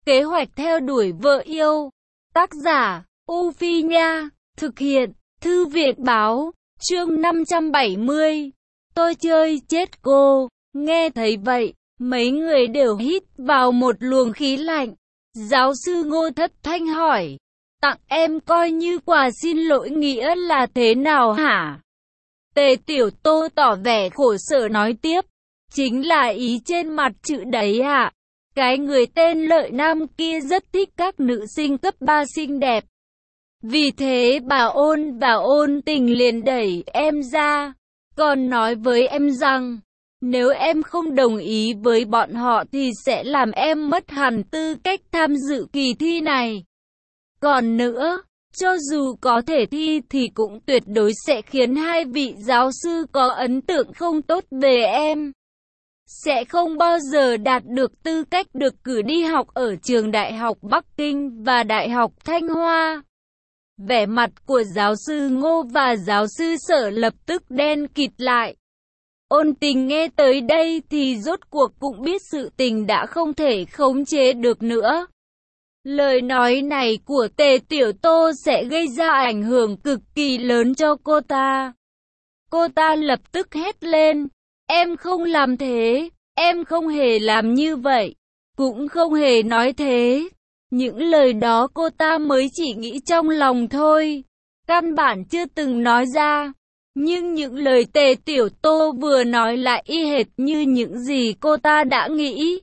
Kế hoạch theo đuổi vợ yêu. Tác giả, U Phi Nha. Thực hiện, Thư viện Báo. Chương 570. Tôi chơi chết cô. Nghe thấy vậy, mấy người đều hít vào một luồng khí lạnh. Giáo sư Ngô thất thanh hỏi. Tặng em coi như quà xin lỗi nghĩa là thế nào hả? Tề Tiểu Tô tỏ vẻ khổ sở nói tiếp. Chính là ý trên mặt chữ đấy ạ. Cái người tên Lợi Nam kia rất thích các nữ sinh cấp 3 xinh đẹp. Vì thế bà Ôn và Ôn Tình liền đẩy em ra. Còn nói với em rằng, nếu em không đồng ý với bọn họ thì sẽ làm em mất hẳn tư cách tham dự kỳ thi này. Còn nữa, cho dù có thể thi thì cũng tuyệt đối sẽ khiến hai vị giáo sư có ấn tượng không tốt về em. Sẽ không bao giờ đạt được tư cách được cử đi học ở trường Đại học Bắc Kinh và Đại học Thanh Hoa. Vẻ mặt của giáo sư Ngô và giáo sư Sở lập tức đen kịt lại. Ôn Tình nghe tới đây thì rốt cuộc cũng biết sự tình đã không thể khống chế được nữa. Lời nói này của Tề Tiểu Tô sẽ gây ra ảnh hưởng cực kỳ lớn cho cô ta. Cô ta lập tức hét lên. Em không làm thế, em không hề làm như vậy, cũng không hề nói thế. Những lời đó cô ta mới chỉ nghĩ trong lòng thôi, căn bản chưa từng nói ra. Nhưng những lời Tề Tiểu Tô vừa nói lại y hệt như những gì cô ta đã nghĩ.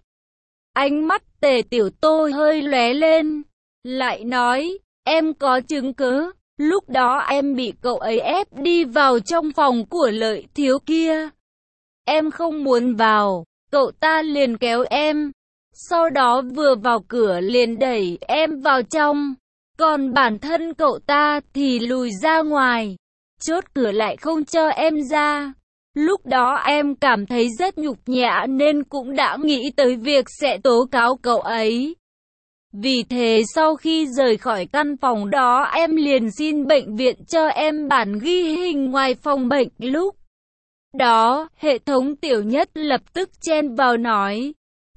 Ánh mắt Tề Tiểu Tô hơi lóe lên, lại nói, em có chứng cứ, lúc đó em bị cậu ấy ép đi vào trong phòng của Lợi Thiếu kia. Em không muốn vào, cậu ta liền kéo em, sau đó vừa vào cửa liền đẩy em vào trong, còn bản thân cậu ta thì lùi ra ngoài, chốt cửa lại không cho em ra. Lúc đó em cảm thấy rất nhục nhã nên cũng đã nghĩ tới việc sẽ tố cáo cậu ấy. Vì thế sau khi rời khỏi căn phòng đó em liền xin bệnh viện cho em bản ghi hình ngoài phòng bệnh. Lúc đó, hệ thống Tiểu Nhất lập tức chen vào nói,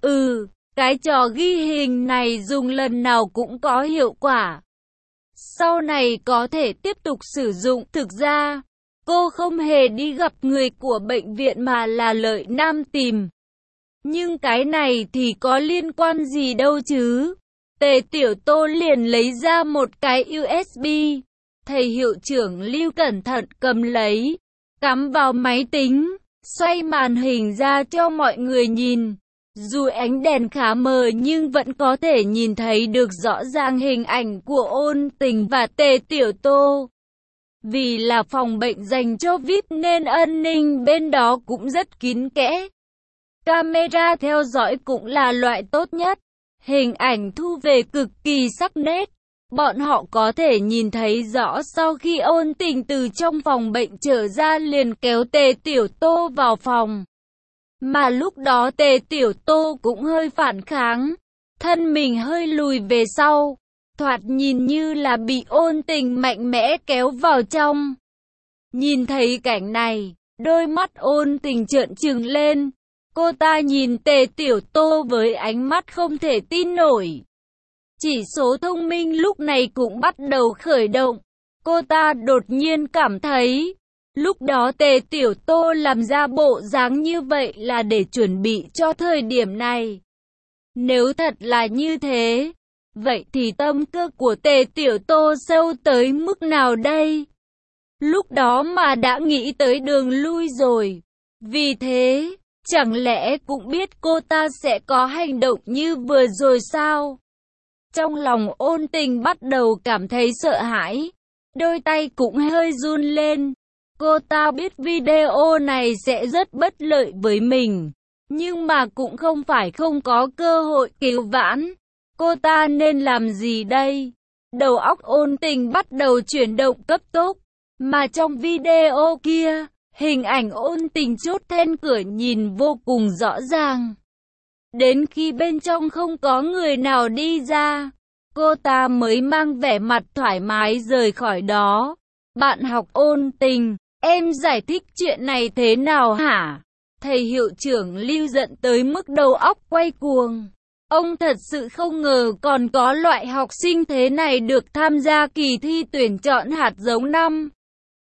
cái trò ghi hình này dùng lần nào cũng có hiệu quả. Sau này có thể tiếp tục sử dụng. Thực ra, cô không hề đi gặp người của bệnh viện mà là Lợi Nam tìm. Nhưng cái này thì có liên quan gì đâu chứ? Tề Tiểu Tô liền lấy ra một cái USB. Thầy hiệu trưởng Lưu cẩn thận cầm lấy, cắm vào máy tính, xoay màn hình ra cho mọi người nhìn. Dù ánh đèn khá mờ nhưng vẫn có thể nhìn thấy được rõ ràng hình ảnh của Ôn Tình và Tề Tiểu Tô. Vì là phòng bệnh dành cho VIP nên an ninh bên đó cũng rất kín kẽ. Camera theo dõi cũng là loại tốt nhất. Hình ảnh thu về cực kỳ sắc nét. Bọn họ có thể nhìn thấy rõ sau khi Ôn Tình từ trong phòng bệnh trở ra liền kéo Tề Tiểu Tô vào phòng. Mà lúc đó Tề Tiểu Tô cũng hơi phản kháng, thân mình hơi lùi về sau, thoạt nhìn như là bị Ôn Tình mạnh mẽ kéo vào trong. Nhìn thấy cảnh này, đôi mắt Ôn Tình trợn trừng lên. Cô ta nhìn Tề Tiểu Tô với ánh mắt không thể tin nổi. Chỉ số thông minh lúc này cũng bắt đầu khởi động. Cô ta đột nhiên cảm thấy, lúc đó Tề Tiểu Tô làm ra bộ dáng như vậy là để chuẩn bị cho thời điểm này. Nếu thật là như thế, vậy thì tâm cơ của Tề Tiểu Tô sâu tới mức nào đây? Lúc đó mà đã nghĩ tới đường lui rồi. Vì thế, chẳng lẽ cũng biết cô ta sẽ có hành động như vừa rồi sao? Trong lòng Ôn Tình bắt đầu cảm thấy sợ hãi, đôi tay cũng hơi run lên. Cô ta biết video này sẽ rất bất lợi với mình, nhưng mà cũng không phải không có cơ hội cứu vãn. Cô ta nên làm gì đây? Đầu óc Ôn Tình bắt đầu chuyển động cấp tốc, mà trong video kia, hình ảnh Ôn Tình chốt then cửa nhìn vô cùng rõ ràng. Đến khi bên trong không có người nào đi ra, cô ta mới mang vẻ mặt thoải mái rời khỏi đó. Bạn học Ôn Tình, em giải thích chuyện này thế nào hả? Thầy hiệu trưởng Lưu giận tới mức đầu óc quay cuồng. Ông thật sự không ngờ còn có loại học sinh thế này được tham gia kỳ thi tuyển chọn hạt giống năm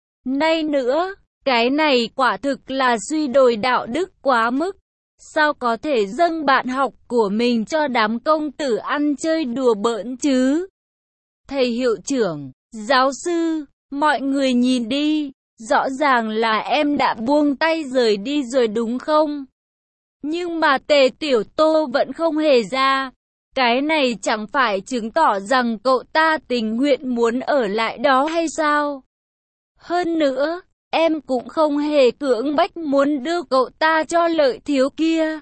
nay nữa. Cái này quả thực là suy đồi đạo đức quá mức. Sao có thể dâng bạn học của mình cho đám công tử ăn chơi đùa bỡn chứ? Thầy hiệu trưởng, giáo sư, mọi người nhìn đi, rõ ràng là em đã buông tay rời đi rồi đúng không? Nhưng mà Tề Tiểu Tô vẫn không hề ra. Cái này chẳng phải chứng tỏ rằng cậu ta tình nguyện muốn ở lại đó hay sao? Hơn nữa, em cũng không hề cưỡng bách muốn đưa cậu ta cho Lợi Thiếu kia.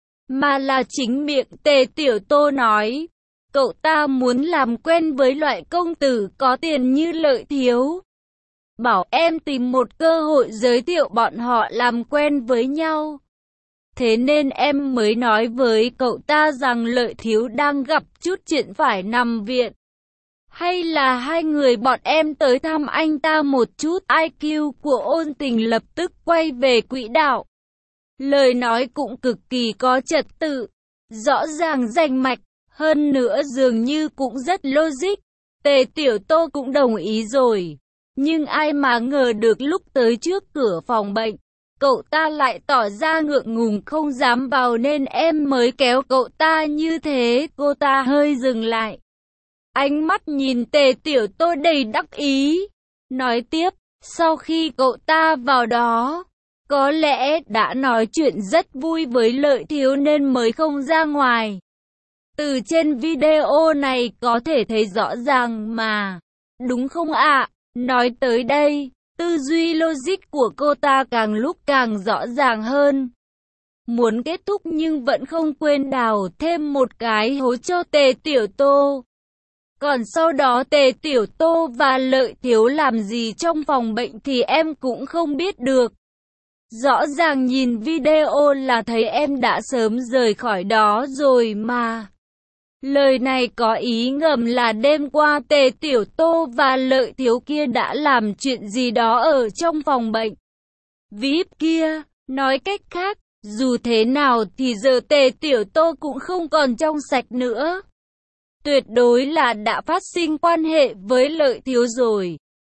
Mà là chính miệng Tề Tiểu Tô nói, cậu ta muốn làm quen với loại công tử có tiền như Lợi Thiếu. Bảo em tìm một cơ hội giới thiệu bọn họ làm quen với nhau. Thế nên em mới nói với cậu ta rằng Lợi Thiếu đang gặp chút chuyện phải nằm viện. Hay là hai người bọn em tới thăm anh ta một chút. IQ của Ôn Tình lập tức quay về quỹ đạo. Lời nói cũng cực kỳ có trật tự, rõ ràng rành mạch, hơn nữa dường như cũng rất logic. Tề Tiểu Tô cũng đồng ý rồi. Nhưng ai mà ngờ được lúc tới trước cửa phòng bệnh, cậu ta lại tỏ ra ngượng ngùng không dám vào nên em mới kéo cậu ta như thế. Cô ta hơi dừng lại. Ánh mắt nhìn Tề Tiểu Tô đầy đắc ý. Nói tiếp, sau khi cậu ta vào đó, có lẽ đã nói chuyện rất vui với Lợi Thiếu nên mới không ra ngoài. Từ trên video này có thể thấy rõ ràng mà. Đúng không ạ? Nói tới đây, tư duy logic của cô ta càng lúc càng rõ ràng hơn. Muốn kết thúc nhưng vẫn không quên đào thêm một cái hố cho Tề Tiểu Tô. Còn sau đó Tề Tiểu Tô và Lợi Thiếu làm gì trong phòng bệnh thì em cũng không biết được. Rõ ràng nhìn video là thấy em đã sớm rời khỏi đó rồi mà. Lời này có ý ngầm là đêm qua Tề Tiểu Tô và Lợi Thiếu kia đã làm chuyện gì đó ở trong phòng bệnh VIP kia. Nói cách khác, dù thế nào thì giờ Tề Tiểu Tô cũng không còn trong sạch nữa. Tuyệt đối là đã phát sinh quan hệ với Lợi Thiếu rồi.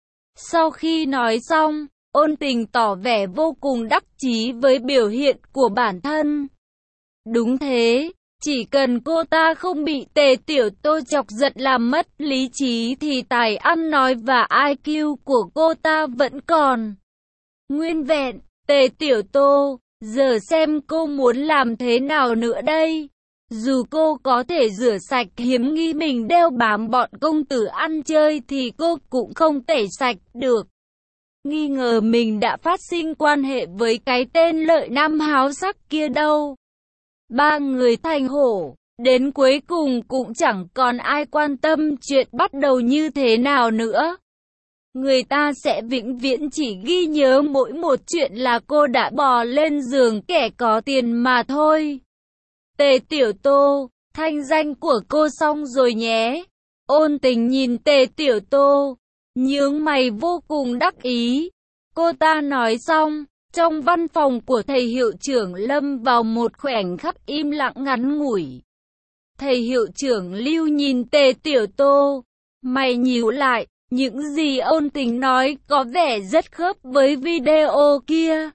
Sau khi nói xong, Ôn Tình tỏ vẻ vô cùng đắc chí với biểu hiện của bản thân. Đúng thế, chỉ cần cô ta không bị Tề Tiểu Tô chọc giận làm mất lý trí thì tài ăn nói và IQ của cô ta vẫn còn nguyên vẹn. Tề Tiểu Tô, giờ xem cô muốn làm thế nào nữa đây? Dù cô có thể rửa sạch hiếm nghi mình đeo bám bọn công tử ăn chơi thì cô cũng không tẩy sạch được nghi ngờ mình đã phát sinh quan hệ với cái tên Lợi Nam háo sắc kia đâu. Ba người thành hổ, đến cuối cùng cũng chẳng còn ai quan tâm chuyện bắt đầu như thế nào nữa. Người ta sẽ vĩnh viễn chỉ ghi nhớ mỗi một chuyện là cô đã bò lên giường kẻ có tiền mà thôi. Tề Tiểu Tô, thanh danh của cô xong rồi nhé. Ôn Tình nhìn Tề Tiểu Tô, nhướng mày vô cùng đắc ý. Cô ta nói xong, trong văn phòng của thầy hiệu trưởng lâm vào một khoảnh khắc im lặng ngắn ngủi. Thầy hiệu trưởng Lưu nhìn Tề Tiểu Tô, mày nhíu lại, những gì Ôn Tình nói có vẻ rất khớp với video kia.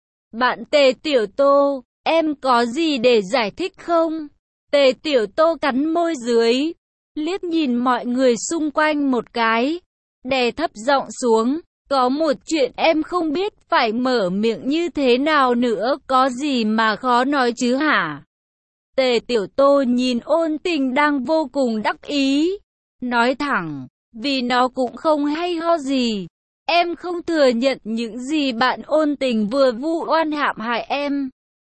Bạn Tề Tiểu Tô, em có gì để giải thích không? Tề Tiểu Tô cắn môi dưới, liếc nhìn mọi người xung quanh một cái, đè thấp giọng xuống. Có một chuyện em không biết phải mở miệng như thế nào nữa, có gì mà khó nói chứ hả? Tề Tiểu Tô nhìn Ôn Tình đang vô cùng đắc ý, nói thẳng, vì nó cũng không hay ho gì. Em không thừa nhận những gì bạn Ôn Tình vừa vu oan hãm hại em.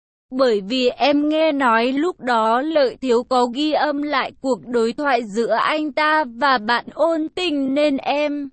Bởi vì em nghe nói lúc đó Lợi Thiếu có ghi âm lại cuộc đối thoại giữa anh ta và bạn Ôn Tình nên em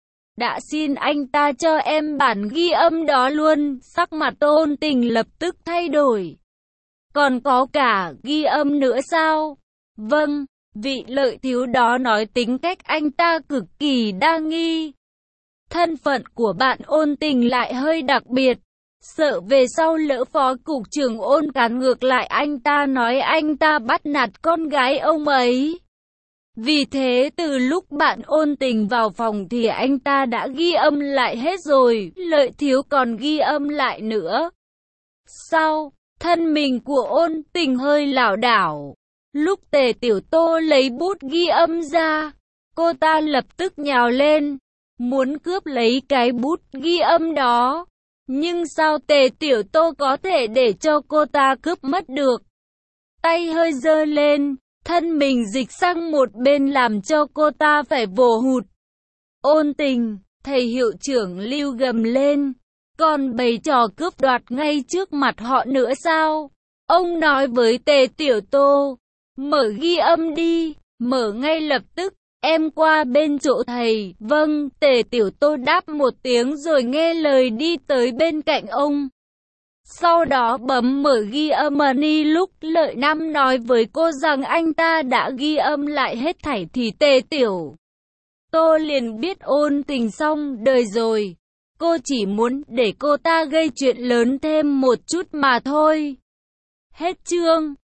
đã xin anh ta cho em bản ghi âm đó luôn. Sắc mặt Ôn Tình lập tức thay đổi. Còn có cả ghi âm nữa sao? Vâng, vị Lợi Thiếu đó nói tính cách anh ta cực kỳ đa nghi. Thân phận của bạn Ôn Tình lại hơi đặc biệt. Sợ về sau lỡ phó cục trưởng Ôn cán ngược lại anh ta nói anh ta bắt nạt con gái ông ấy. Vì thế từ lúc bạn Ôn Tình vào phòng thì anh ta đã ghi âm lại hết rồi, Lợi Thiếu còn ghi âm lại nữa. Sau, thân mình của Ôn Tình hơi lảo đảo. Lúc Tề Tiểu Tô lấy bút ghi âm ra, cô ta lập tức nhào lên, muốn cướp lấy cái bút ghi âm đó. Nhưng sao Tề Tiểu Tô có thể để cho cô ta cướp mất được? Tay hơi giơ lên, thân mình dịch sang một bên làm cho cô ta phải vồ hụt. Ôn Tình, thầy hiệu trưởng Lưu gầm lên, còn bày trò cướp đoạt ngay trước mặt họ nữa sao? Ông nói với Tề Tiểu Tô, mở ghi âm đi, mở ngay lập tức. Em qua bên chỗ thầy. Vâng, Tề Tiểu Tô đáp một tiếng rồi nghe lời đi tới bên cạnh ông. Sau đó bấm mở ghi âm money. Lúc Lợi Nam nói với cô rằng anh ta đã ghi âm lại hết thảy thì Tề Tiểu Tô liền biết Ôn Tình xong đời rồi. Cô chỉ muốn để cô ta gây chuyện lớn thêm một chút mà thôi. Hết chương.